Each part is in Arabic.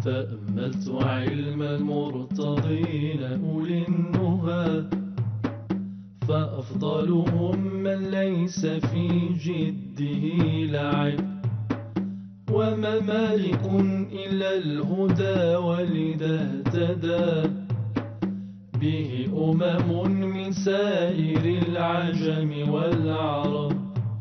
تأملت علم المرتضين أولي النهى، فأفضلهم من ليس في جده لعب، وما مالك إلا الهدى ولذا اهتدى به من سائر العجم والعرب.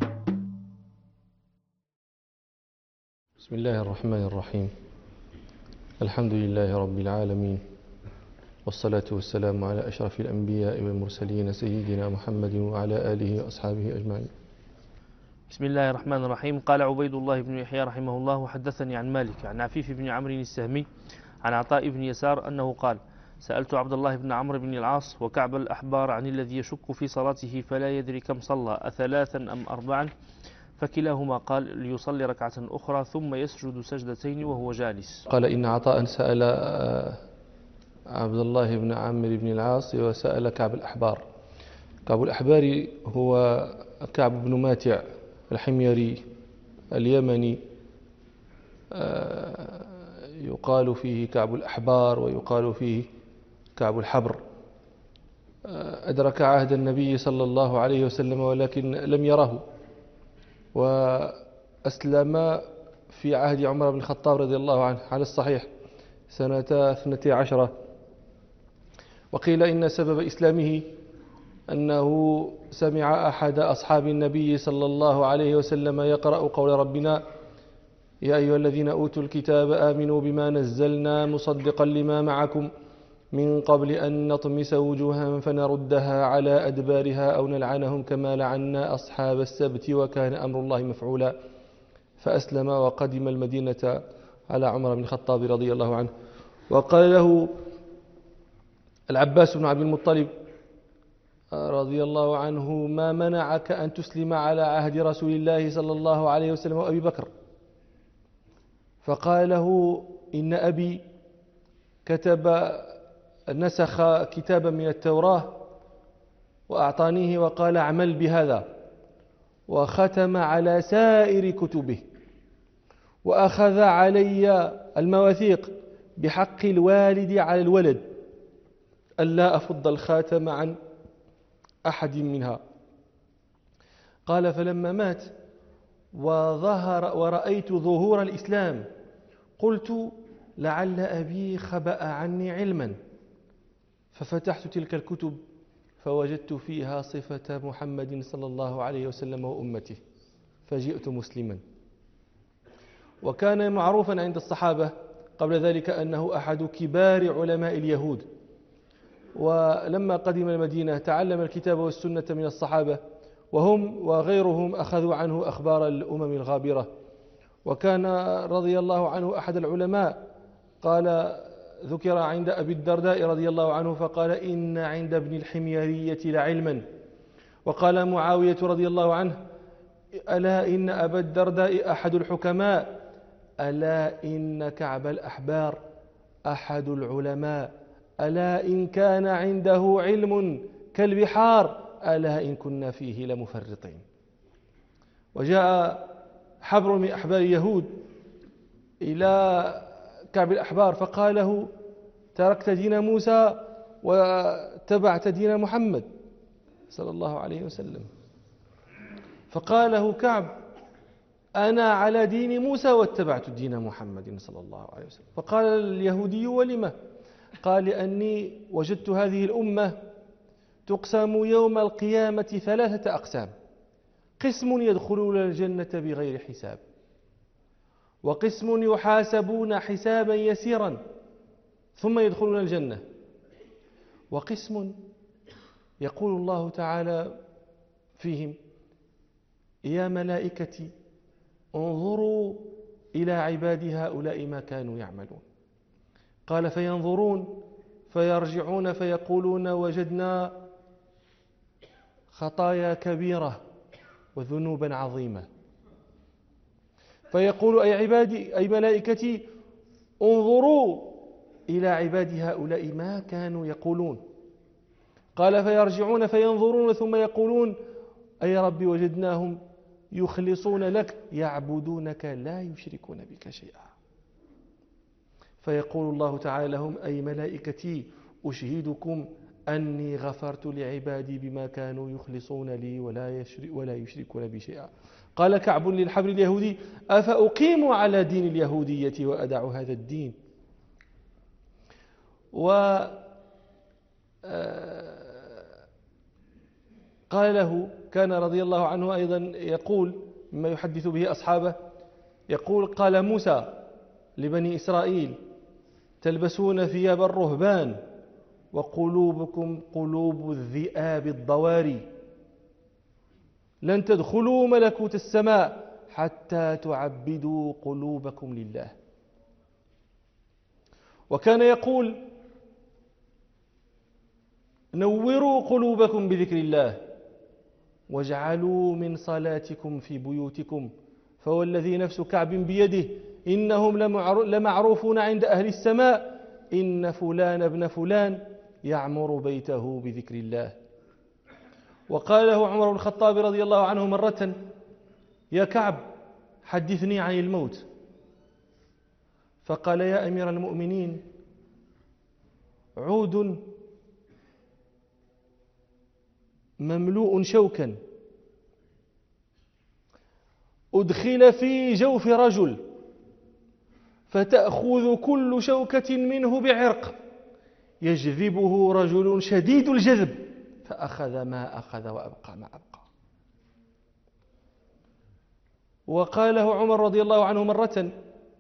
بسم الله الرحمن الرحيم. الحمد لله رب العالمين، والصلاة والسلام على أشرف الأنبياء والمرسلين سيدنا محمد وعلى آله وأصحابه أجمعين. بسم الله الرحمن الرحيم. قال عبيد الله بن يحيى رحمه الله: وحدثني عن مالك عن عفيف بن عمرو السهمي عن عطاء بن يسار أنه قال: سألت عبد الله بن عمرو بن العاص وكعب الأحبار عن الذي يشك في صلاته فلا يدري كم صلى، أثلاثا أم أربعا؟ فكلاهما قال: ليصلي ركعة أخرى ثم يسجد سجدتين وهو جالس. قال: إن عطاء سأل عبد الله بن عمرو بن العاص وسأل كعب الأحبار. كعب الأحبار هو كعب بن ماتع الحميري اليمني، يقال فيه كعب الأحبار ويقال فيه كعب الحبر. أدرك عهد النبي صلى الله عليه وسلم ولكن لم يره، وأسلم في عهد عمر بن الخطاب رضي الله عنه على الصحيح سنة 12. وقيل إن سبب إسلامه أنه سمع أحد أصحاب النبي صلى الله عليه وسلم يقرأ قول ربنا: يا أيها الذين أوتوا الكتاب آمنوا بما نزلنا مصدقا لما معكم من قبل أن نطمس وجوها فنردها على أدبارها أو نلعنهم كما لعنا أصحاب السبت وكان أمر الله مفعولا. فأسلم وقدم المدينة على عمر بن الخطاب رضي الله عنه. وقال له العباس بن عبد المطلب رضي الله عنه: ما منعك أن تسلم على عهد رسول الله صلى الله عليه وسلم وأبي بكر؟ فقال له: إن أبي نسخ كتابا من التوراة وأعطانيه وقال: اعمل بهذا، وختم على سائر كتبه، وأخذ علي المواثيق بحق الوالد على الولد ألا أفض الخاتم عن أحد منها. قال: فلما مات ورأيت ظهور الإسلام قلت: لعل أبي خبأ عني علما، ففتحت تلك الكتب فوجدت فيها صفة محمد صلى الله عليه وسلم وأمته، فجئت مسلما. وكان معروفا عند الصحابة قبل ذلك أنه أحد كبار علماء اليهود، ولما قدم المدينة تعلم الكتاب والسنة من الصحابة، وهم وغيرهم أخذوا عنه أخبار الأمم الغابرة. وكان رضي الله عنه أحد العلماء، ذكر عند أبي الدرداء رضي الله عنه فقال: إن عند ابن الحميرية لعلما. وقال معاوية رضي الله عنه: ألا إن أبا الدرداء أحد الحكماء، ألا إن كعب الأحبار أحد العلماء، ألا إن كان عنده علم كالبحار، ألا إن كنا فيه لمفرطين. وجاء حبر من أحبار اليهود إلى كعب الأحبار فقال له: تركت دين موسى واتبعت دين محمد صلى الله عليه وسلم. فقال له كعب: أنا على دين موسى واتبعت دين محمد صلى الله عليه وسلم. فقال اليهودي: ولم؟ قال: لأني وجدت هذه الأمة تقسم يوم القيامة 3 أقسام: قسم يدخلون الجنة بغير حساب، وقسم يحاسبون حسابا يسيرا ثم يدخلون الجنة، وقسم يقول الله تعالى فيهم: يا ملائكتي انظروا إلى عبادي هؤلاء ما كانوا يعملون. قال: فينظرون فيرجعون فيقولون: وجدنا خطايا كبيرة وذنوبا عظيمة. فيقول: أي عبادي أي ملائكتي انظروا إلى عبادي هؤلاء ما كانوا يقولون. قال: فيرجعون فينظرون ثم يقولون: أي ربي وجدناهم يخلصون لك يعبدونك لا يشركون بك شيئا. فيقول الله تعالى لهم: أي ملائكتي أشهدكم أني غفرت لعبادي بما كانوا يخلصون لي ولا يشركون بي شيئا. قال كعب للحبر اليهودي: أفأقيم على دين اليهودية وأدع هذا الدين؟ قال له، كان رضي الله عنه أيضا يقول مما يحدث به أصحابه، يقول: قال موسى لبني إسرائيل: تلبسون ثياب الرهبان وقلوبكم قلوب الذئاب الضواري، لن تدخلوا ملكوت السماء حتى تعبدوا قلوبكم لله. وكان يقول: نوروا قلوبكم بذكر الله واجعلوا من صلاتكم في بيوتكم، فوالذي نفس كعب بيده إنهم لمعروفون عند أهل السماء، إن فلان ابن فلان يعمر بيته بذكر الله. وقال له عمر بن الخطاب رضي الله عنه مرة: يا كعب حدثني عن الموت. فقال: يا أمير المؤمنين، عود مملوء شوكا أدخل في جوف رجل، فتأخذ كل شوكة منه بعرق، يجذبه رجل شديد الجذب، فأخذ ما أخذ وأبقى ما أبقى. وقال له عمر رضي الله عنه مرة: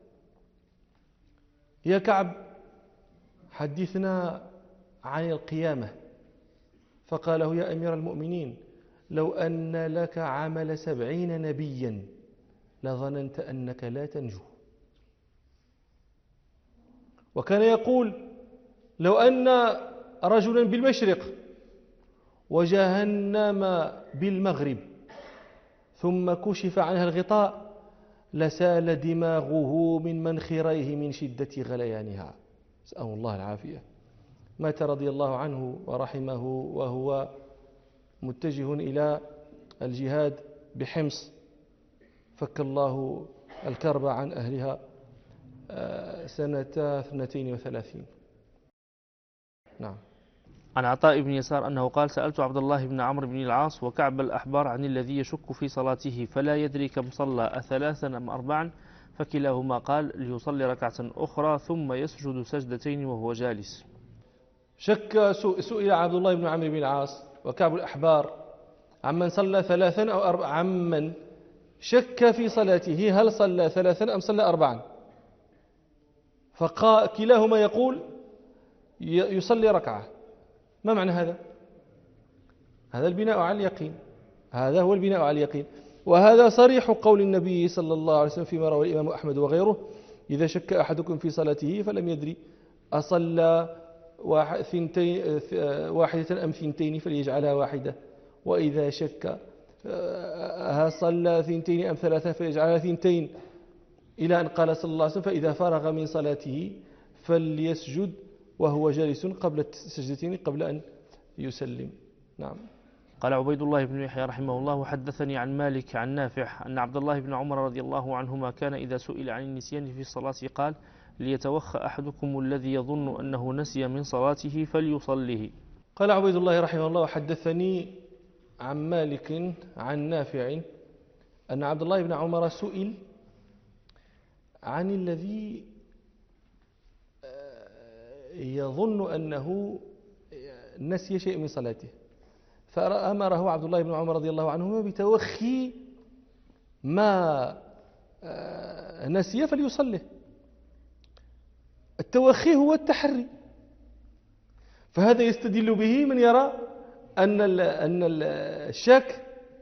يا كعب حدثنا عن القيامة. فقال له: يا أمير المؤمنين، لو أن لك عمل 70 نبيا لظننت أنك لا تنجو. وكان يقول: لو أن رجلا بالمشرق وجهنم بالمغرب ثم كشف عنها الغطاء لسال دماغه من منخريه من شدة غليانها. نسأل الله العافية. مات رضي الله عنه ورحمه وهو متجه إلى الجهاد بحمص، فك الله الكرب عن أهلها سنة 32. نعم. عن عطاء بن يسار أنه قال: سألت عبد الله بن عمرو بن العاص وكعب الأحبار عن الذي يشك في صلاته فلا يدري كم صلى أثلاثا أم أربعا، فكلاهما قال: ليصلي ركعة أخرى ثم يسجد سجدتين وهو جالس. شك سئل عبد الله بن عمرو بن العاص وكعب الأحبار عمن صلى 3 أو 4، عمن شك في صلاته هل صلى 3 أم صلى 4، فكلاهما يقول يصلي ركعة. ما معنى هذا؟ هذا البناء على اليقين، هذا هو البناء على اليقين. وهذا صريح قول النبي صلى الله عليه وسلم فيما روى الإمام أحمد وغيره: إذا شك أحدكم في صلاته فلم يدري أصلى 1 أم 2 فليجعلها 1، وإذا شك صلى 2 أم 3 فليجعلها 2، إلى أن قال صلى الله عليه وسلم: فإذا فرغ من صلاته فليسجد وهو جالس قبل السجدتين قبل أن يسلم. نعم. قال عبيد الله بن يحيى رحمه الله: حدثني عن مالك عن نافع أن عبد الله بن عمر رضي الله عنهما كان إذا سئل عن النسيان في الصلاة قال: ليتوخى أحدكم الذي يظن أنه نسي من صلاته فليصليه. قال عبيد الله رحمه الله: حدثني عن مالك عن نافع أن عبد الله بن عمر سئل عن الذي يظن أنه نسي شيء من صلاته، فأمره عبد الله بن عمر رضي الله عنهما بتوخي ما نسي فليصلي. التوخي هو التحري، فهذا يستدل به من يرى أن الشك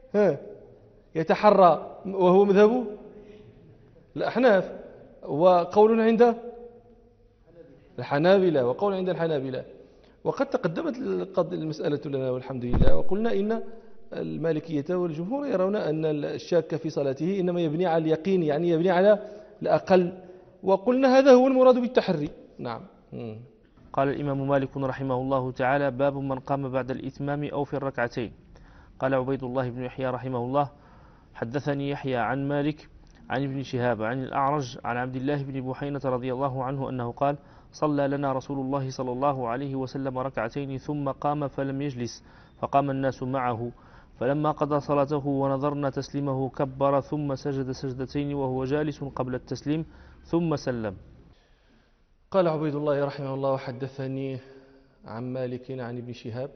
يتحرى، وهو مذهب الأحناف، وقول عند الحنابلة، وقول عند الحنابلة. وقد تقدمت المسألة لنا والحمد لله، وقلنا إن المالكية والجمهور يرون أن الشاك في صلاته إنما يبني على اليقين، يعني يبني على الأقل، وقلنا هذا هو المراد بالتحري. نعم. قال الإمام مالك رحمه الله تعالى: باب من قام بعد الإتمام أو في الركعتين. قال عبيد الله بن يحيى رحمه الله: حدثني يحيى عن مالك عن ابن شهاب عن الأعرج عن عبد الله بن بحينة رضي الله عنه أنه قال صلى لنا رسول الله صلى الله عليه وسلم ركعتين ثم قام فلم يجلس فقام الناس معه فلما قضى صلاته ونظرنا تسليمه كبر ثم سجد سجدتين وهو جالس قبل التسليم ثم سلم. قال عبيد الله رحمه الله وحدثني عن مالك عن ابن شهاب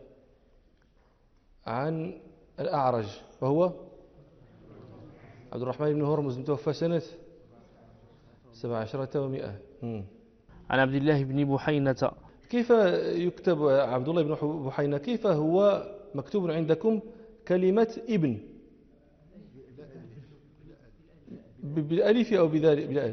عن الأعرج وهو عبد الرحمن بن هرمز متوفى سنة 17 و100. عن عبد الله بن بحينة. كيف يكتب عبد الله بن بحينة؟ كيف هو مكتوب عندكم كلمة ابن بالألف أو بلا ألف؟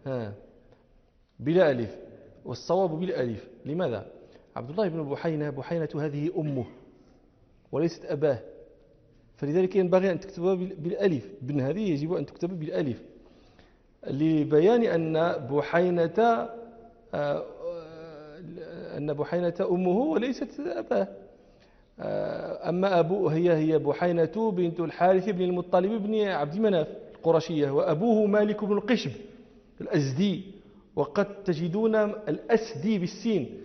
بلا ألف، والصواب بالألف. لماذا؟ عبد الله بن بحينة هذه أمه وليست أباه، فلذلك ينبغي أن تكتبها بالألف. ابن هذه يجب أن تكتب بالألف لبيان أن بحينة أمه وليست أباه. أما أبوه هي بحينة بنت الحارث بن المطلب بن عبد مناف القرشية، وأبوه مالك بن القشب الأزدي، وقد تجدون الأسدي بالسين،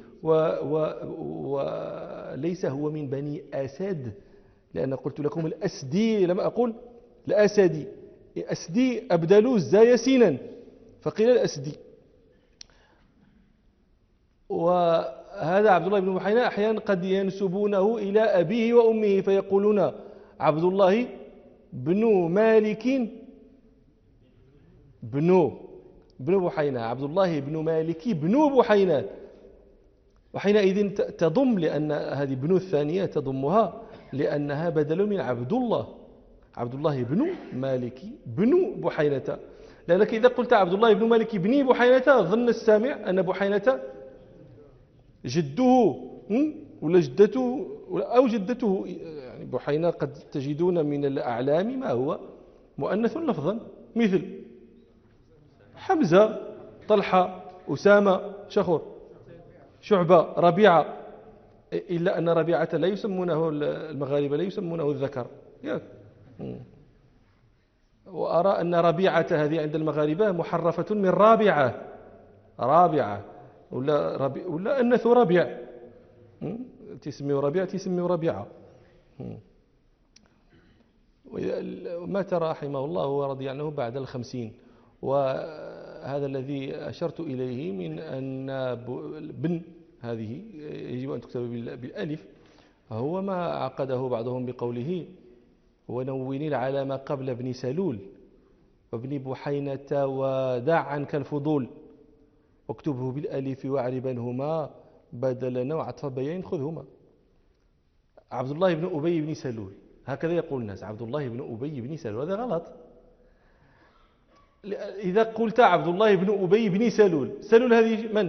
وليس هو من بني أسد، لأن قلت لكم الأسدي لم أقل الأسدي. أسدي أبدلوا الزاي سينا فقيل الأسدي. وهذا عبد الله بن بحينة أحيانا قد ينسبونه إلى أبيه وأمه فيقولون عبد الله بن مالك بن بحينة، عبد الله بن مالك بن بحينة، وحينئذ تضم، لأن هذه بن الثانية تضمها لأنها بدل من عبد الله بن مالك بن بحينة. لأنك إذا قلت عبد الله بن مالك بن بحينة ظن السامع أن بحينة جده ولا جدته أو جدته. يعني بحينة قد تجدون من الأعلام ما هو مؤنث لفظا، مثل حمزة، طلحة، أسامة، شخور، شعبة، ربيعة، إلا أن ربيعة لا يسمونه المغاربة لا يسمونه الذكر. وأرى أن ربيعة هذه عند المغاربة محرفة من رابعة ولا أنث ربيع، تسميه ربيع تسميه ربيعة. ومات رحمه الله ورضي عنه بعد 50. وهذا الذي أشرت إليه من أن بن هذه يجب أن تكتب بالألف هو ما عقده بعضهم بقوله ونون العلم قبل ابن سلول وابن بحينة ودع عنك الفضول واكتبه بالألف واعربنهما بدلا وعطف بيان خذهما. عبد الله بن أبي بن سلول هكذا يقول الناس، عبد الله بن أبي بن سلول، هذا غلط. إذا قلت عبد الله بن أبي بن سلول هذه من؟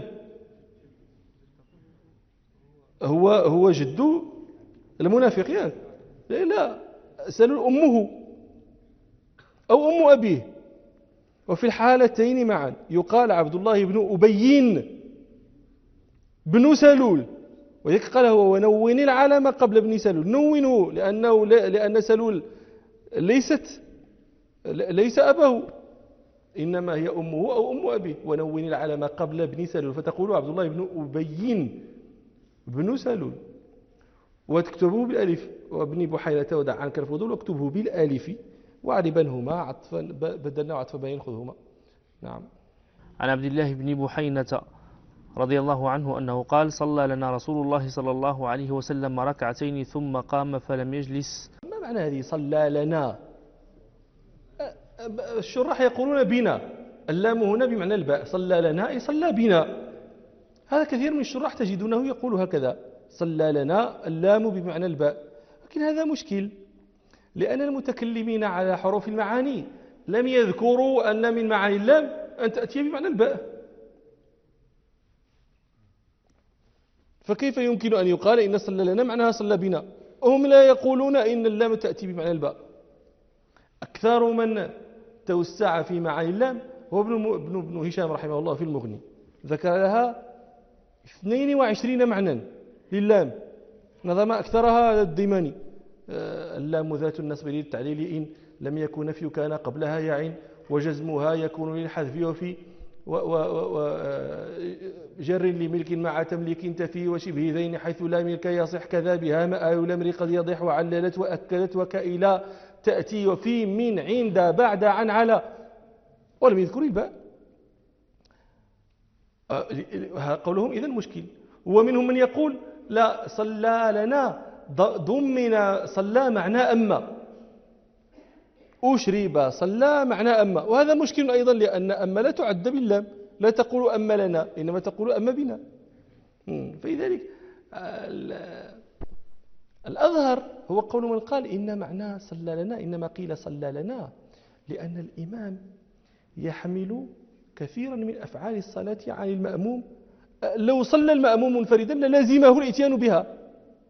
هو جد المنافقين؟ لا، سلول أمه أو أم أبيه، وفي الحالتين معا يقال عبد الله بن أبي بن سلول، وذلك قال هو ونون العلم قبل ابن سلول، نونه لأن سلول ليس أباه، إنما هي أمه أو أم أبيه. ونون العلم قبل ابن سلول فتقول عبد الله بن أبي بن سلول وتكتبه بالألف، وابن بحيرة ودع عنك الفضول واكتبه بالألف واعربنهما عطفا بدلنا وعطف بين خذهما. نعم. عن عبد الله بن بحينة رضي الله عنه أنه قال صلى لنا رسول الله صلى الله عليه وسلم ركعتين ثم قام فلم يجلس. ما معنى هذه صلى لنا؟ الشراح يقولون بنا، اللام هنا بمعنى الباء، صلى لنا أي صلى بنا. هذا كثير من الشراح تجدونه يقول هكذا، صلى لنا اللام بمعنى الباء، لكن هذا مشكل، لأن المتكلمين على حروف المعاني لم يذكروا أن من معاني اللام أن تأتي بمعنى الباء، فكيف يمكن أن يقال إن صلى لنا معناها صلى بنا؟ هم لا يقولون إن اللام تأتي بمعنى الباء. أكثر من توسع في معاني اللام هو ابن هشام رحمه الله في المغني، ذكر لها 22 معنى للام، نظم أكثرها الديماني. اللام ذات النصب للتعليل إن لم يكن نفي كان قبلها يعين، وجزمها يكون للحذف وفي جر لملك مع تمليك تفي وشبه ذين حيث لا ملك يصح كذا بها ماء الأمر قد يضح وعللت وأكدت وكإلى تأتي وفي من عند بعد عن على ولم يذكر الباء. قولهم إذن مشكل. ومنهم من يقول لا صلى لنا ضمن صلى معنى أما أشرب صلى معنى أما، وهذا مشكل أيضا لأن أما لا تعد باللام، لا تقول أما لنا إنما تقول أما بنا. فلذلك الأظهر هو قول من قال إن معنى صلى لنا إنما قيل صلى لنا لأن الإمام يحمل كثيرا من أفعال الصلاة عن المأموم، لو صلى المأموم منفردا للازمه الاتيان بها،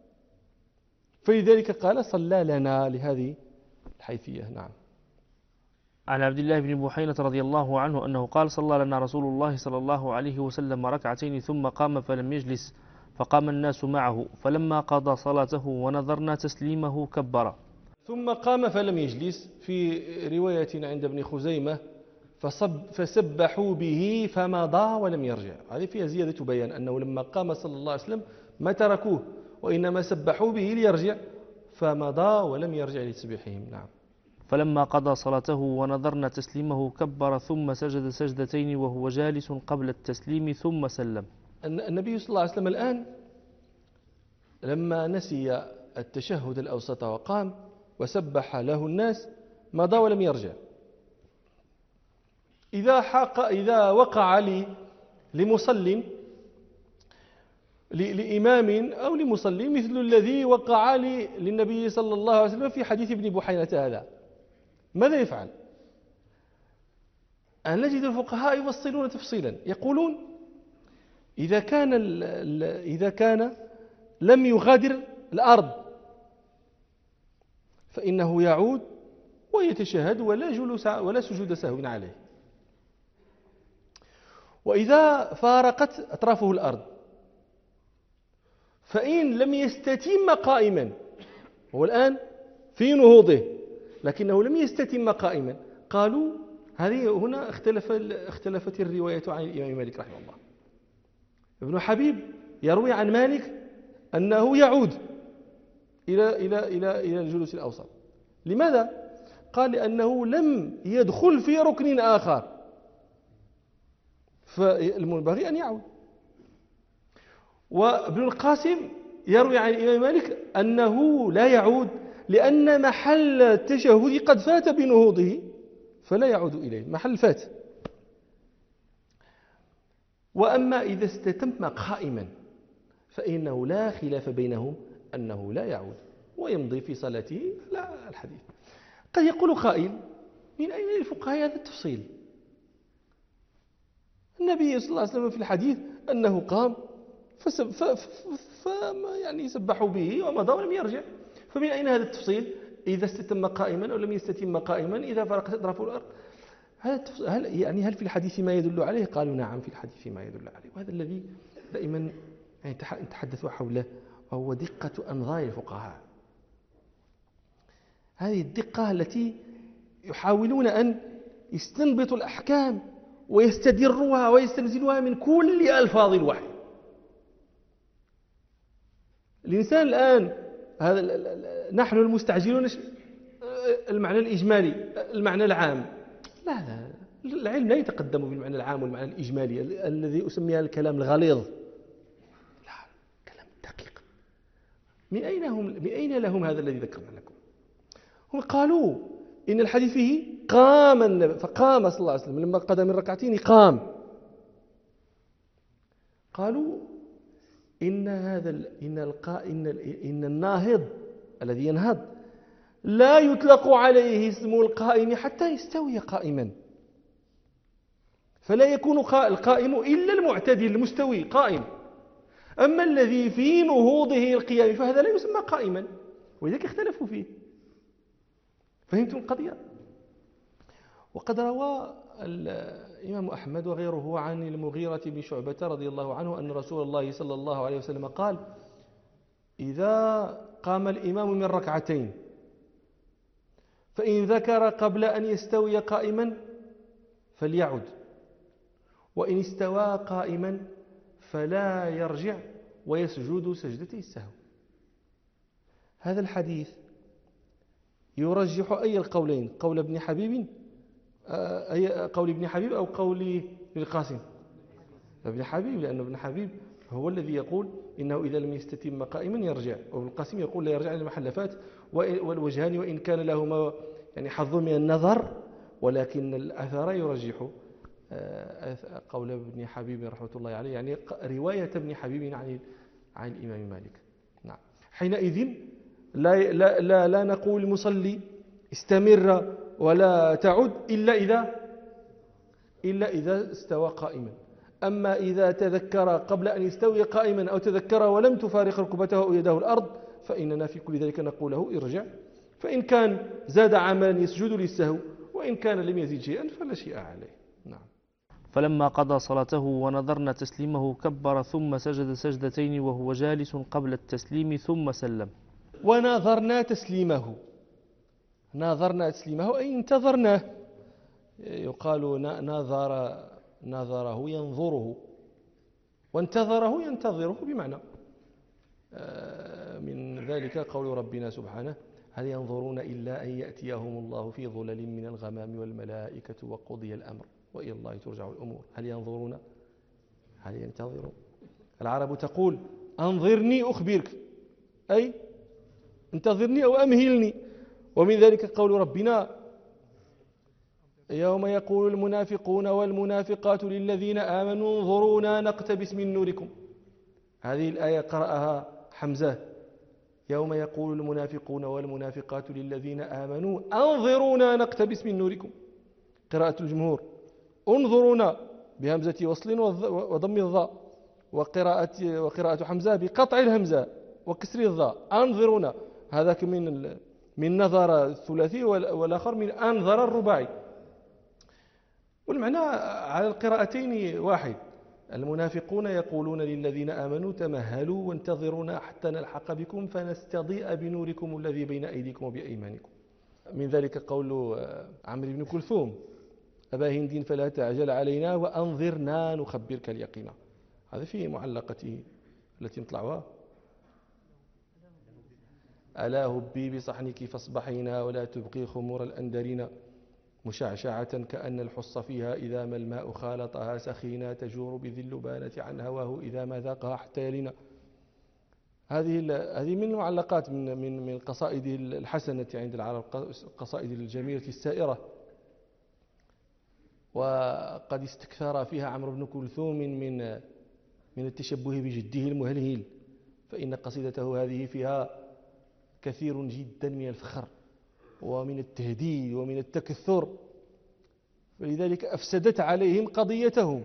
فلذلك قال صلى لنا لهذه الحيثية. نعم. عن عبد الله بن بحينة رضي الله عنه أنه قال صلى لنا رسول الله صلى الله عليه وسلم ركعتين ثم قام فلم يجلس فقام الناس معه فلما قضى صلاته ونظرنا تسليمه كبر. ثم قام فلم يجلس في رواية عند ابن خزيمة فسبحوا به فمضى ولم يرجع، هذه فيها زيادة بيان أنه لما قام صلى الله عليه وسلم ما تركوه وإنما سبحوا به ليرجع فمضى ولم يرجع لتسبيحهم. نعم. فلما قضى صلاته ونظرنا تسليمه كبر ثم سجد سجدتين وهو جالس قبل التسليم ثم سلم. النبي صلى الله عليه وسلم الآن لما نسي التشهد الأوسط وقام وسبح له الناس مضى ولم يرجع. إذا وقع لمصل لإمام أو لمصلي مثل الذي وقع للنبي صلى الله عليه وسلم في حديث ابن بحينة هذا، ماذا يفعل؟ أن نجد الفقهاء يفصلون تفصيلا، يقولون إذا كان لم يغادر الأرض فإنه يعود ويتشهد ولا جلوس ولا سجود سهو عليه. وإذا فارقت أطرافه الأرض فإن لم يستتم قائما، هو الآن في نهوضه لكنه لم يستتم قائما، قالوا هذه هنا اختلفت الرواية عن الإمام مالك رحمه الله. ابن حبيب يروي عن مالك أنه يعود إلى الجلوس الأوسط. لماذا؟ قال لأنه لم يدخل في ركن آخر فالمنبغي أن يعود. وابن القاسم يروي عن الإمام مالك أنه لا يعود لأن محل التشهد قد فات بنهوضه فلا يعود إليه، محل فات. وأما إذا استتم قائما فإنه لا خلاف بينهم أنه لا يعود ويمضي في صلاته على الحديث. قد يقول قائل من أين للفقهاء هذا التفصيل؟ النبي صلى الله عليه وسلم في الحديث أنه قام يعني سبحوا به ومضى ولم يرجع، فمن أين هذا التفصيل؟ إذا استتم قائما أو لم يستتم قائما، إذا فرقت أطرافه الأرض، هل في الحديث ما يدل عليه؟ قالوا نعم في الحديث ما يدل عليه. وهذا الذي دائما نتحدث حوله وهو دقة أنظار الفقهاء، هذه الدقة التي يحاولون أن يستنبطوا الأحكام ويستدروها ويستنزلوها من كل ألفاظ الوحي. الإنسان الآن نحن المستعجلون المعنى الإجمالي المعنى العام، لا العلم لا يتقدم بالمعنى العام والمعنى الإجمالي الذي أسميها الكلام الغليظ، لا كلام دقيق. من أين لهم هذا الذي ذكرنا لكم؟ هم قالوا إن الحديث فيه قام النبي، فقام صلى الله عليه وسلم لما قضى من ركعتين قام. قالوا إن الناهض الذي ينهض لا يطلق عليه اسم القائم حتى يستوي قائما، فلا يكون القائم إلا المعتدل المستوي قائم، أما الذي في نهوضه القيام فهذا لا يسمى قائما، ولذلك اختلفوا فيه. فهمتم القضية؟ وقد روى الإمام أحمد وغيره عن المغيرة بن شعبة رضي الله عنه أن رسول الله صلى الله عليه وسلم قال: إذا قام الإمام من ركعتين فإن ذكر قبل أن يستوي قائما فليعد، وإن استوى قائما فلا يرجع ويسجد سجدتي السهو. هذا الحديث يرجح أي القولين، قول ابن حبيب أو قول ابن القاسم؟ ابن حبيب، لأن ابن حبيب هو الذي يقول إنه إذا لم يستتم قائما يرجع، وابن القاسم يقول لا يرجع إلى المحلفات. والوجهان وإن كان لهما يعني حظ من النظر، ولكن الأثر يرجح قول ابن حبيب رحمة الله عليه، يعني رواية ابن حبيب عن الإمام مالك. نعم. حينئذ لا نقول المصلي استمر ولا تعد إلا إذا استوى قائما. أما إذا تذكر قبل أن يستوي قائما أو تذكر ولم تفارق ركبته أو يده الأرض فإننا في كل ذلك نقول له ارجع، فإن كان زاد عملا يسجد للسهو، وإن كان لم يزيد شيئا فلا شيء عليه. نعم. فلما قضى صلاته ونظرنا تسليمه كبر ثم سجد سجدتين وهو جالس قبل التسليم ثم سلم. ونظرنا تسليمه أي انتظرناه. يقال نظره ينظره، وانتظره ينتظره بمعنى. من ذلك قول ربنا سبحانه: هل ينظرون إلا أن يأتيهم الله في ظلل من الغمام والملائكة وقضي الأمر وإلى الله ترجع الأمور. هل ينظرون، هل ينتظرون. العرب تقول: أنظرني أخبرك، أي انتظرني أو أمهلني. ومن ذلك قول ربنا: يوم يقول المنافقون والمنافقات للذين آمنوا انظرونا نقتبس من نوركم. هذه الآية قرأها حمزة: يوم يقول المنافقون والمنافقات للذين آمنوا انظرونا نقتبس من نوركم. قراءة الجمهور: انظرونا بهمزة وصل وضم الضاء، وقراءة حمزة بقطع الهمزة وكسر الضاء. انظرونا، هذا من نظر الثلاثي، والآخر من أنظر الرباعي، والمعنى على القراءتين واحد. المنافقون يقولون للذين آمنوا تمهلوا وانتظرونا حتى نلحق بكم فنستضيء بنوركم الذي بين أيديكم وبأيمانكم. من ذلك قول عمرو بن كلثوم: أبا هند فلا تعجل علينا وأنظرنا نخبرك اليقين. هذا في معلقته التي نطلعها: ألا هبي بصحنك فاصبحينا ولا تبقي خمور الأندرين مشعشعة كأن الحص فيها إذا ما الماء خالطها سخينا تجور بذي اللبانة عن هواه إذا ما ذاقها حتى يلينا. هذه من المعلقات من القصائد الحسنة عند العرب، القصائد الجميلة السائرة. وقد استكثر فيها عمرو بن كلثوم من التشبه بجده المهلهل، فإن قصيدته هذه فيها كثير جدا من الفخر ومن التهديد ومن التكثر، فلذلك أفسدت عليهم قضيتهم.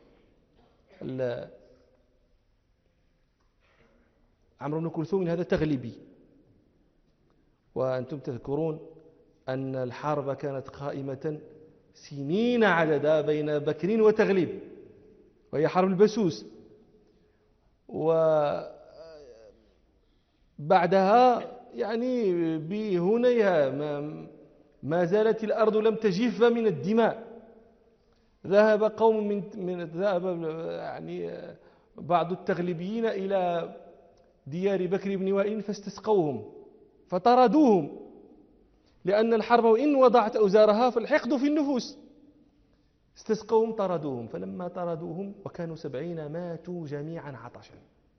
عمرو بن كلثوم هذا تغلبي، وأنتم تذكرون أن الحرب كانت قائمة سنين عددا بين بكر وتغلب، وهي حرب البسوس. وبعدها يعني بهنيها ما زالت الأرض لم تجف من الدماء. ذهب قوم ذهب يعني بعض التغلبيين إلى ديار بكر بن وائل فاستسقوهم فطردوهم، لأن الحرب وإن وضعت أوزارها فالحقد في النفوس. استسقوهم طردوهم، فلما طردوهم وكانوا 70 ماتوا جميعا عطشا.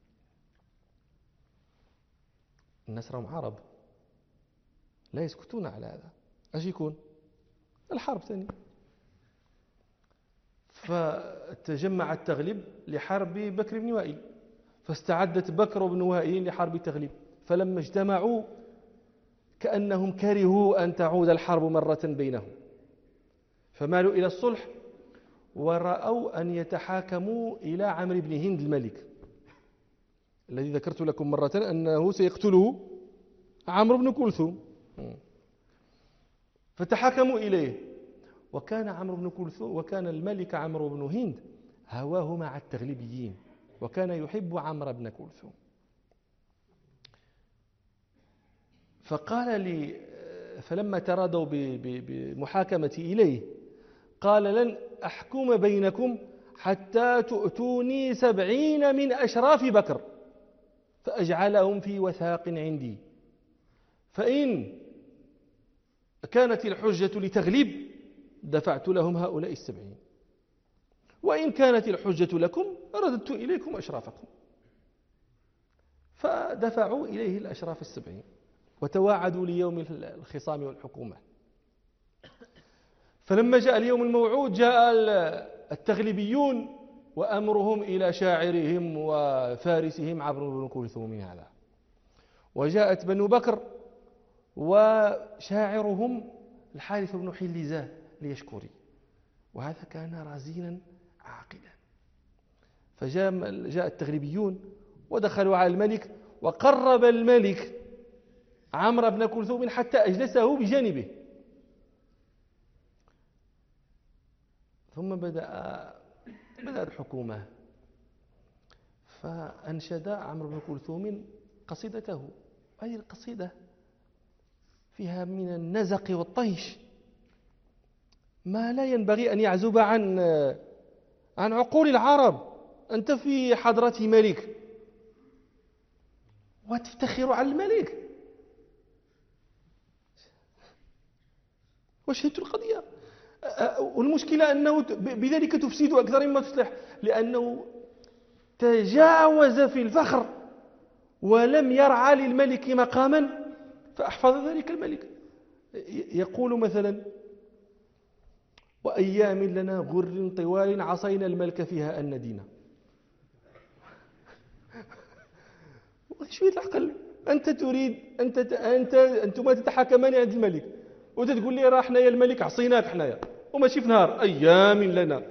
الناس راهم عرب لا يسكتون على هذا. اش يكون؟ الحرب ثاني. فتجمع التغلب لحرب بكر بن وائل، فاستعدت بكر بن وائل لحرب تغلب، فلما اجتمعوا كأنهم كرهوا أن تعود الحرب مرة بينهم، فمالوا إلى الصلح، ورأوا أن يتحاكموا إلى عمرو بن هند الملك الذي ذكرت لكم مرة أنه سيقتله عمرو بن كلثوم. فتحاكموا إليه، وكان عمرو بن كلثوم وكان الملك عمرو بن هند هواه مع التغلبيين، وكان يحب عمرو بن كلثوم. فقال لي فلما ترادوا بمحاكمة إليه قال لن أحكم بينكم حتى تؤتوني 70 من أشراف بكر فأجعلهم في وثاق عندي، فإن كانت الحجة لتغلب دفعت لهم هؤلاء 70، وإن كانت الحجة لكم رددت إليكم أشرافكم. فدفعوا إليه الأشراف 70 وتواعدوا ليوم الخصام والحكومة. فلما جاء اليوم الموعود جاء التغلبيون وأمرهم إلى شاعرهم وفارسهم عمرو بن كلثوم هذا، وجاءت بنو بكر وشاعرهم الحارث بن حليزة ليشكري، وهذا كان رزينا عاقلا. فجاء التغلبيون ودخلوا على الملك، وقرب الملك عمرو بن كلثوم حتى أجلسه بجانبه. ثم بدأت الحكومة، فأنشد عمرو بن كلثوم قصيدته. هذه القصيدة فيها من النزق والطيش ما لا ينبغي أن يعزب عن عقول العرب. أنت في حضرة ملك وتفتخر على الملك، وشهدت القضية. والمشكلة أنه بذلك تفسد أكثر مما تصلح، لأنه تجاوز في الفخر ولم يرعى للملك مقاما فأحفظ ذلك الملك. يقول مثلا: وأيام لنا غر طوال عصينا الملك فيها أن ندينا. شوية العقل. أنت تريد أنتما تتحاكمان عند الملك وتقول لي راه حنايا الملك عصيناك حنايا، وماشي في نهار. أيام لنا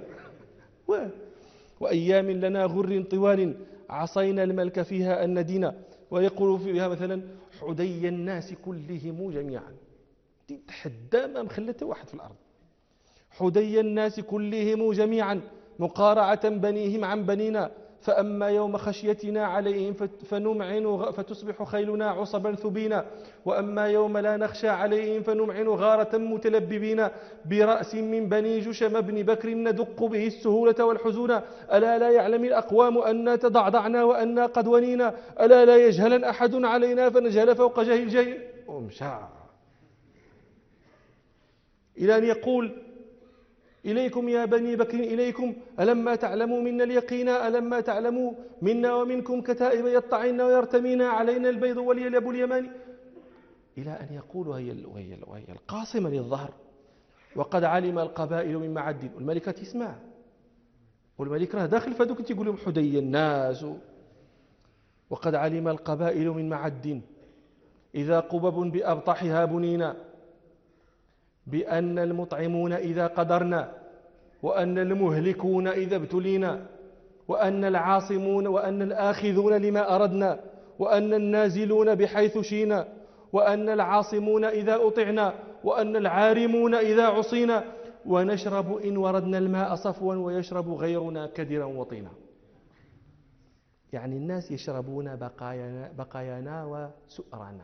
وأيام لنا غر طوال عصينا الملك فيها أن ندينا. ويقول فيها مثلا: حدي الناس كلهم جميعا. تحدى ما مخلته واحد في الأرض. حدي الناس كلهم جميعا مقارعة بنيهم عن بنينا، فأما يوم خشيتنا عليهم فنمعن فتصبح خيلنا عصبا ثبينا، وأما يوم لا نخشى عليهم فنمعن غارة متلببين، برأس من بني جشم بن بكر ندق به السهولة والحزون، ألا لا يعلم الأقوام أنا تضعضعنا وأنا قد ونينا، ألا لا يجهل أحد علينا فنجهل فوق جهل جهل. ومشى إلى أن يقول: إليكم يا بني بكر إليكم ألما تعلموا منا اليقين، ألما تعلموا منا ومنكم كتائب يطعن ويرتمين علينا البيض واليلب اليماني، إلى أن يقول وهي القاصمة للظهر: وقد علم القبائل من معد. والملكة تسمع، والملك راه داخل فدوك تقول لهم حدي الناس. وقد علم القبائل من معد إذا قبب بأبطحها بنينا، بأن المطعمون إذا قدرنا، وأن المهلكون إذا ابتلينا، وأن العاصمون وأن الآخذون لما أردنا، وأن النازلون بحيث شينا، وأن العاصمون إذا أطعنا، وأن العارمون إذا عصينا، ونشرب إن وردنا الماء صفوا ويشرب غيرنا كدرا وطينا. يعني الناس يشربون بقايانا وسؤرنا.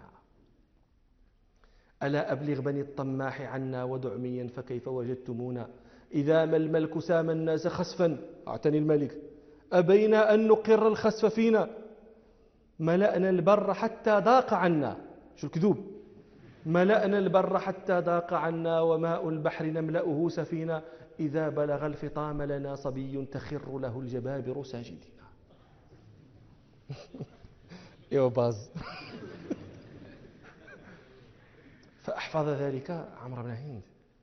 ألا أبلغ بني الطماح عنا ودعميا فكيف وجدتمونا، إذا ما الملك سام الناس خسفا، أعتني الملك، أبينا أن نقر الخسف فينا، ملأنا البر حتى ضاق عنا. شو الكذوب؟ ملأنا البر حتى ضاق عنا، وماء البحر نملأه سفينا، إذا بلغ الفطام لنا صبي تخر له الجبابر ساجدين. يا باز. فأحفظ ذلك عمرو بن هند.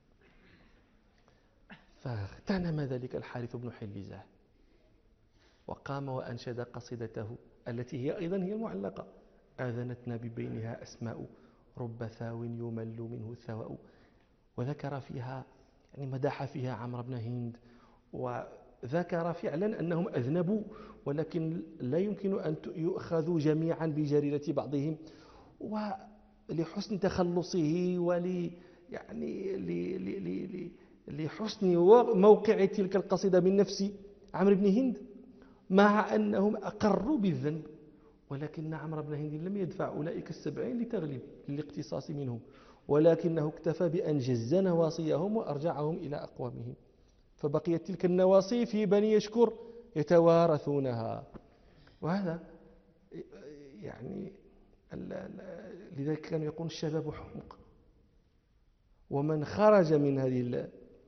فاغتنم ذلك الحارث بن حليزة وقام وأنشد قصيدته التي هي أيضا هي المعلقة: آذنتنا ببينها أسماء رب ثاو يمل منه الثواء. وذكر فيها يعني مدح فيها عمرو بن هند، وذكر فعلا أنهم أذنبوا، ولكن لا يمكن أن يؤخذوا جميعا بجريرة بعضهم، ولحسن تخلصه لحسن موقع تلك القصيدة من نفس عمرو بن هند، مع أنهم أقروا بالذنب، ولكن عمرو بن هند لم يدفع أولئك 70 لتغلب للاقتصاص منهم، ولكنه اكتفى بأن جز نواصيهم وأرجعهم إلى أقوامهم. فبقيت تلك النواصي في بني يشكر يتوارثونها. وهذا يعني لذلك كانوا يقولون الشباب حمق، ومن خرج من هذه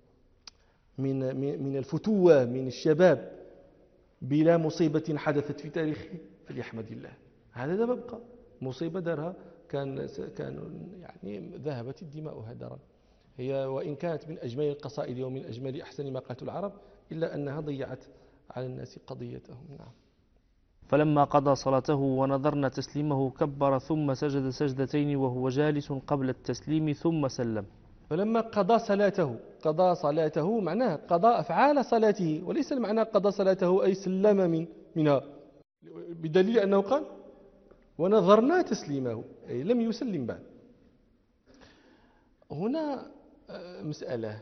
من الفتوة من الشباب بلا مصيبة حدثت في تاريخه فليحمد الله. هذا دابا بقى مصيبة دارها كان يعني ذهبت الدماء هدرا. هي وإن كانت من أجمل القصائد ومن أجمل أحسن ما قالت العرب إلا أنها ضيعت على الناس قضيتهم. نعم. فلما قضى صلاته ونظرنا تسليمه كبر ثم سجد سجدتين وهو جالس قبل التسليم ثم سلم. فلما قضى صلاته معناه قضى أفعال صلاته، وليس المعنى قضى صلاته أي سلم منها، بدليل أنه قال ونظرنا تسليمه أي لم يسلم بعد. هنا مسألة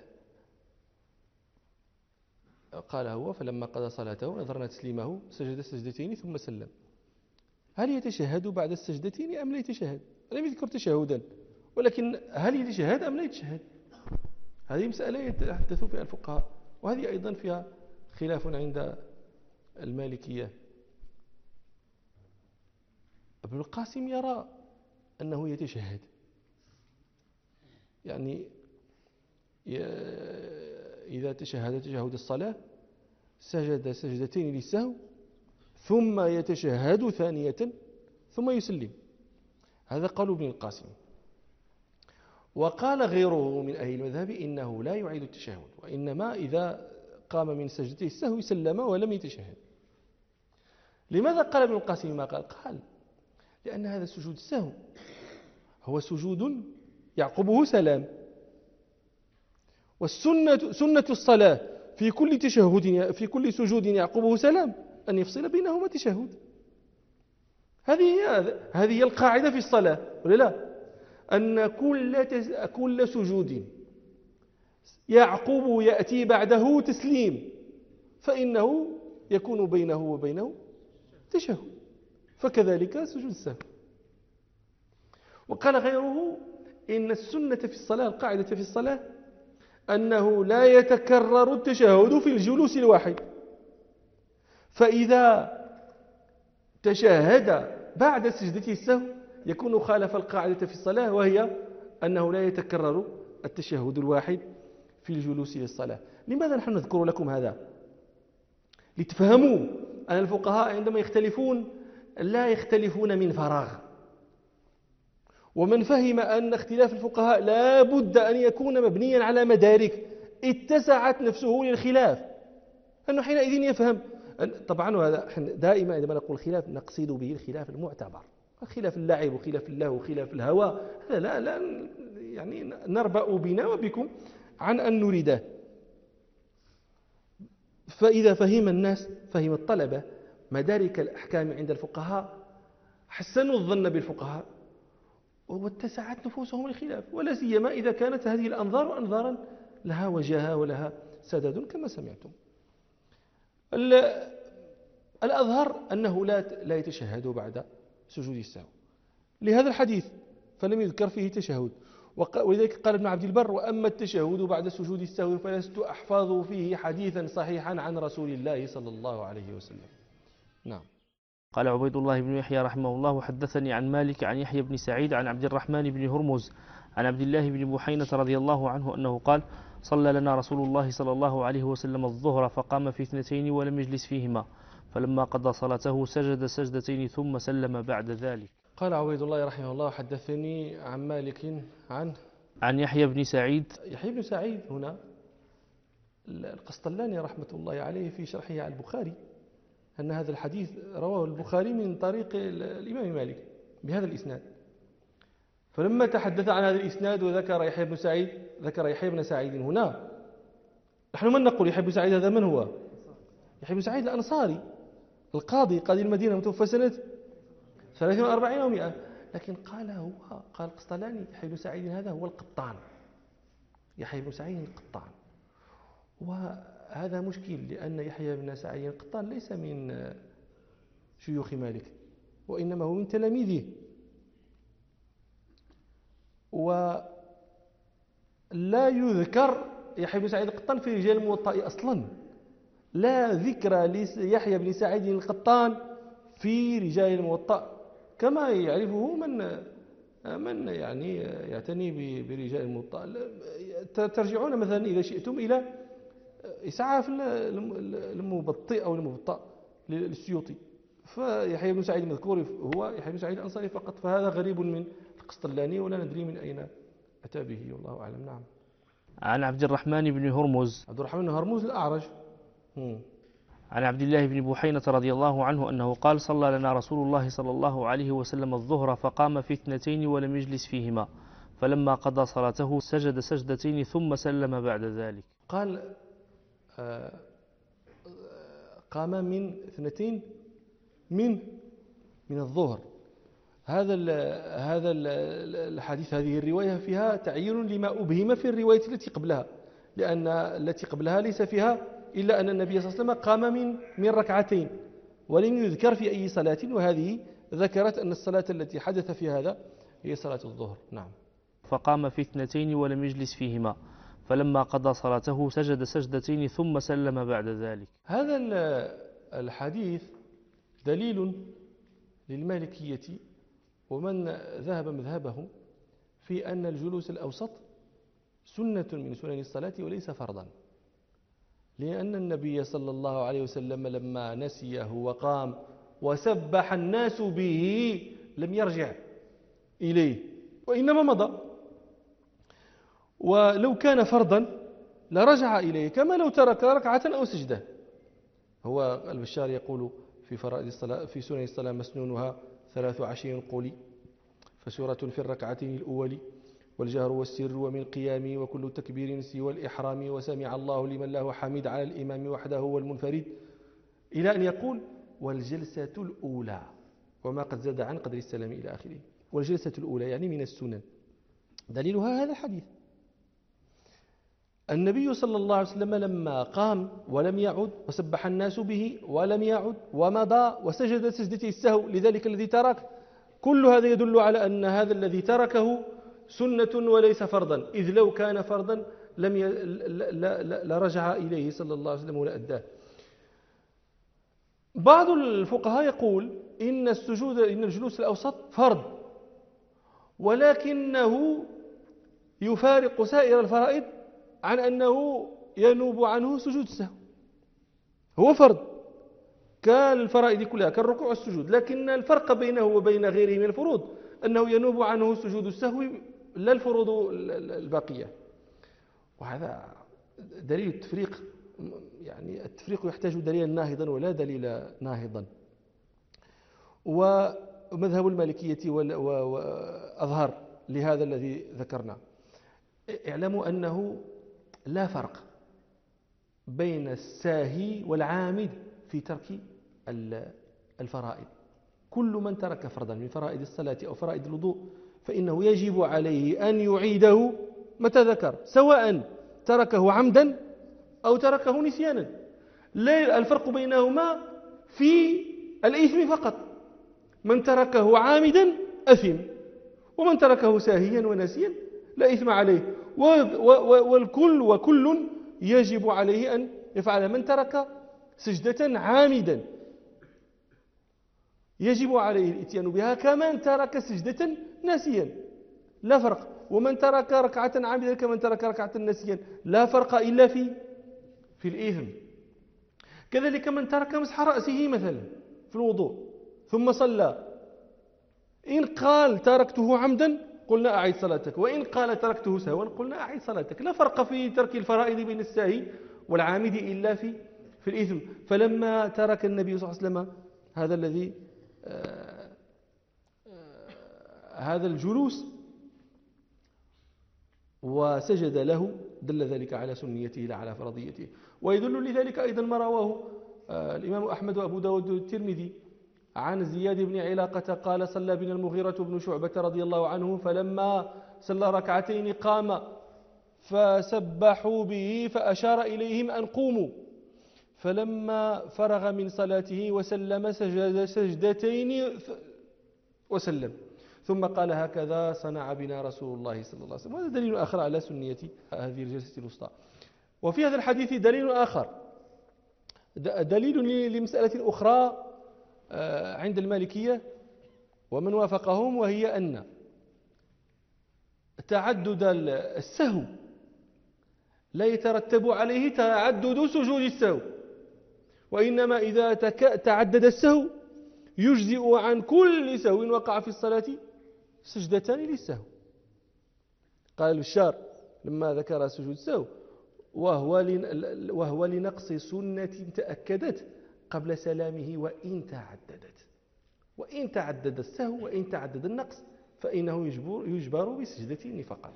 قال هو فلما قضى صلاته نظرنا تسليمه سجد سجدتين ثم سلم. هل يتشهد بعد السجدتين أم لا يتشهد؟ لم يذكر تشهدا، ولكن هل يتشهد أم لا يتشهد؟ هذه مسألة يتحدث فيها الفقهاء، وهذه أيضا فيها خلاف عند المالكية. ابن القاسم يرى أنه يتشهد، يعني إذا تشهد تشهد الصلاة سجد سجدتين للسهو ثم يتشهد ثانية ثم يسلم. هذا قول ابن القاسم. وقال غيره من أهل المذهب إنه لا يعيد التشهد، وإنما إذا قام من سجدته السهو سلم ولم يتشهد. لماذا قال ابن القاسم ما قال لأن هذا سجود السهو هو سجود يعقبه سلام، سنة الصلاة في كل تشهد في كل سجود يعقبه سلام أن يفصل بينهما تشهد. هذه هي القاعدة في الصلاة ولا لا؟ أن كل سجود يعقب يأتي بعده تسليم فإنه يكون بينه وبينه تشهد، فكذلك سجود السهو. وقال غيره إن السنة في الصلاة القاعدة في الصلاة أنه لا يتكرر التشهد في الجلوس الواحد، فإذا تشهد بعد سجدته السهو يكون خالف القاعدة في الصلاة، وهي أنه لا يتكرر التشهد الواحد في الجلوس للصلاة. لماذا نحن نذكر لكم هذا؟ لتفهموا أن الفقهاء عندما يختلفون لا يختلفون من فراغ، ومن فهم أن اختلاف الفقهاء لا بد أن يكون مبنيا على مدارك اتسعت نفسه للخلاف، أنه حينئذ يفهم. طبعا وهذا دائما عندما نقول خلاف نقصد به الخلاف المعتبر، خلاف اللعب وخلاف الله وخلاف الهوى، هذا لا يعني نربأ بنا وبكم عن أن نريده. فإذا فهم الناس، فهم الطلبة مدارك الأحكام عند الفقهاء، حسنوا الظن بالفقهاء واتسعت نفوسهم للخلاف، ولا سيما إذا كانت هذه الأنظار أنظارا لها وجاهة ولها سدد كما سمعتم. الأظهر أنه لا يتشهد بعد سجود السهو لهذا الحديث، فلم يذكر فيه تشهد. ولذلك قال ابن عبد البر: وأما التشهد بعد سجود السهو فلست أحفظ فيه حديثا صحيحا عن رسول الله صلى الله عليه وسلم. نعم. قال عبيد الله بن يحيى رحمه الله: حدثني عن مالك عن يحيى بن سعيد عن عبد الرحمن بن هرمز عن عبد الله بن بحينة رضي الله عنه أنه قال: صلى لنا رسول الله صلى الله عليه وسلم الظهر فقام في 2 ولم يجلس فيهما، فلما قضى صلاته سجد سجدتين ثم سلم بعد ذلك. قال عبيد الله رحمه الله: حدثني عن مالك عن يحيى بن سعيد. يحيى بن سعيد هنا القسطلاني رحمة الله عليه في شرحه على البخاري أن هذا الحديث رواه البخاري من طريق الإمام مالك بهذا الإسناد. فلما تحدث عن هذا الإسناد وذكر يحيى بن سعيد، ذكر يحيى بن سعيد هنا. نحن من نقول يحيى بن سعيد هذا من هو؟ يحيى بن سعيد الأنصاري القاضي، قاضي المدينة، متوفى سنة 43 و100. لكن قال القسطلاني يحيى بن سعيد هذا هو القطان، يحيى بن سعيد القطان. وهذا مشكل لأن يحيى بن سعيد القطان ليس من شيوخ مالك، وإنما هو من تلاميذه، ولا يذكر يحيى بن سعيد القطان في رجال الموطأ أصلا، لا ذكر ليحيى بن سعيد القطان في رجال الموطأ، كما يعرفه من يعني يعتني برجال الموطأ. ترجعون مثلا إذا شئتم إلى إسعاف المبطئ أو المبطأ للسيوطي، فيحيى بن سعيد المذكور هو يحيى بن سعيد الأنصاري فقط، فهذا غريب من القسطلاني ولا ندري من أين أتى به، والله أعلم. نعم. عن عبد الرحمن بن هرمز. عبد الرحمن بن هرمز الأعرج. عن عبد الله بن بحينة رضي الله عنه أنه قال: صلى لنا رسول الله صلى الله عليه وسلم الظهر فقام في 2 ولم يجلس فيهما، فلما قضى صلاته سجد سجدتين ثم سلم بعد ذلك. قال قام من 2 من الظهر. هذا الحديث، هذه الرواية فيها تعيين لما أبهم في الرواية التي قبلها، لأن التي قبلها ليس فيها إلا أن النبي صلى الله عليه وسلم قام من 2 ولم يذكر في أي صلاة، وهذه ذكرت أن الصلاة التي حدث في هذا هي صلاة الظهر. نعم. فقام في 2 ولم يجلس فيهما، فلما قضى صلاته سجد سجدتين ثم سلم بعد ذلك. هذا الحديث دليل للمالكية ومن ذهب مذهبه في أن الجلوس الأوسط سنة من سنن الصلاة وليس فرضا، لأن النبي صلى الله عليه وسلم لما نسيه وقام وسبح الناس به لم يرجع إليه وإنما مضى، ولو كان فرضا لرجع إليه، كما لو ترك ركعة أو سجدة. هو البشار يقول في فرائض الصلاة في سنن الصلاة مسنونها 23 قولي، فسورة في الركعتين الأول، والجهر والسر ومن قيام، وكل تكبير سوى الإحرام، وسمع الله لمن له حميد على الإمام وحده والمنفرد، إلى أن يقول والجلسة الأولى وما قد زاد عن قدر السلام إلى آخره. والجلسة الأولى يعني من السنن، دليلها هذا الحديث. النبي صلى الله عليه وسلم لما قام ولم يعد وسبح الناس به ولم يعد ومضى وسجد سجدتي السهو لذلك الذي ترك، كل هذا يدل على أن هذا الذي تركه سنة وليس فرضا، إذ لو كان فرضا لرجع إليه صلى الله عليه وسلم ولا أداه. بعض الفقهاء يقول إن الجلوس الأوسط فرض، ولكنه يفارق سائر الفرائض عن أنه ينوب عنه سجود السهو. هو فرض كالفرائض كلها كالركوع والسجود، لكن الفرق بينه وبين غيره من الفروض أنه ينوب عنه سجود السهو لا الفروض الباقية. وهذا دليل التفريق، يعني التفريق يحتاج دليلا ناهضا ولا دليل ناهضا. ومذهب المالكية وأظهر لهذا الذي ذكرنا. اعلموا أنه لا فرق بين الساهي والعامد في ترك الفرائض. كل من ترك فرضا من فرائض الصلاة أو فرائض الوضوء فإنه يجب عليه أن يعيده متى ذكر، سواء تركه عمدا أو تركه نسيانا. لا الفرق بينهما في الإثم فقط، من تركه عامدا أثم، ومن تركه ساهيا ونسيا لا إثم عليه، وكل يجب عليه أن يفعل. من ترك سجدة عامدا يجب عليه الاتيان بها كمن ترك سجدة ناسيا، لا فرق. ومن ترك ركعة عامدا كمن ترك ركعة ناسيا، لا فرق إلا في الإثم. كذلك من ترك مسح رأسه مثلا في الوضوء ثم صلى، إن قال تركته عمدا قلنا أعيد صلاتك، وإن قال تركته سهوا قلنا أعيد صلاتك. لا فرق في ترك الفرائض بين الساهي والعامد إلا في الإثم. فلما ترك النبي صلى الله عليه وسلم هذا الذي هذا الجلوس وسجد له دل ذلك على سنيته لا على فرضيته. ويدل لذلك أيضا ما رواه الإمام أحمد وأبو داود والترمذي عن زياد بن علاقة قال صلى بنا المغيرة بن شعبة رضي الله عنه، فلما صلى ركعتين قام فسبحوا به فأشار إليهم أن قوموا، فلما فرغ من صلاته وسلم سجد سجدتين وسلم، ثم قال هكذا صنع بنا رسول الله صلى الله عليه وسلم. وهذا دليل آخر على سنية هذه الجلسة الوسطى. وفي هذا الحديث دليل آخر، دليل لمسألة أخرى عند المالكية ومن وافقهم، وهي أن تعدد السهو لا يترتب عليه تعدد سجود السهو، وإنما إذا تعدد السهو يجزئ عن كل سهو وقع في الصلاة سجدتان للسهو. قال البشار لما ذكر سجود السهو وهو لنقص سنة تأكدت قبل سلامه وإن تعدد السهو وإن تعدد النقص فإنه يجبر بسجدتين فقط.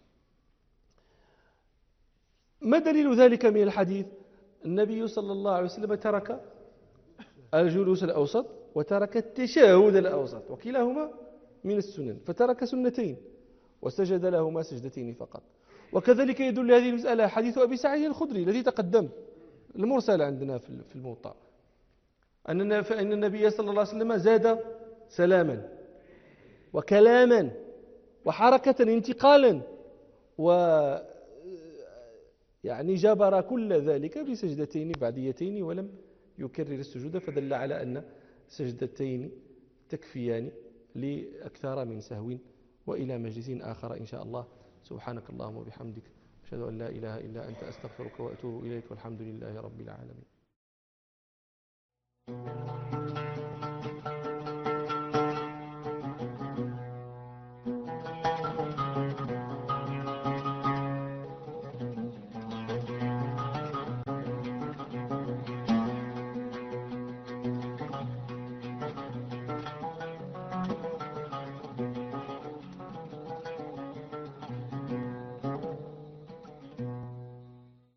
ما دليل ذلك من الحديث؟ النبي صلى الله عليه وسلم ترك الجلوس الأوسط وترك التشهد الأوسط، وكلاهما من السنن، فترك سنتين وسجد لهما سجدتين فقط. وكذلك يدل هذه المسألة حديث أبي سعيد الخدري الذي تقدم المرسل عندنا في الموطأ، فإن النبي صلى الله عليه وسلم زاد سلاما وكلاما وحركة انتقالا، يعني جبر كل ذلك بسجدتين بعديتين ولم يكرر السجود، فدل على أن سجدتين تكفيان لأكثر من سهو. وإلى مجلس آخر إن شاء الله. سبحانك اللهم وبحمدك، أشهد أن لا إله إلا أنت، أستغفرك وأتوب إليك، والحمد لله رب العالمين.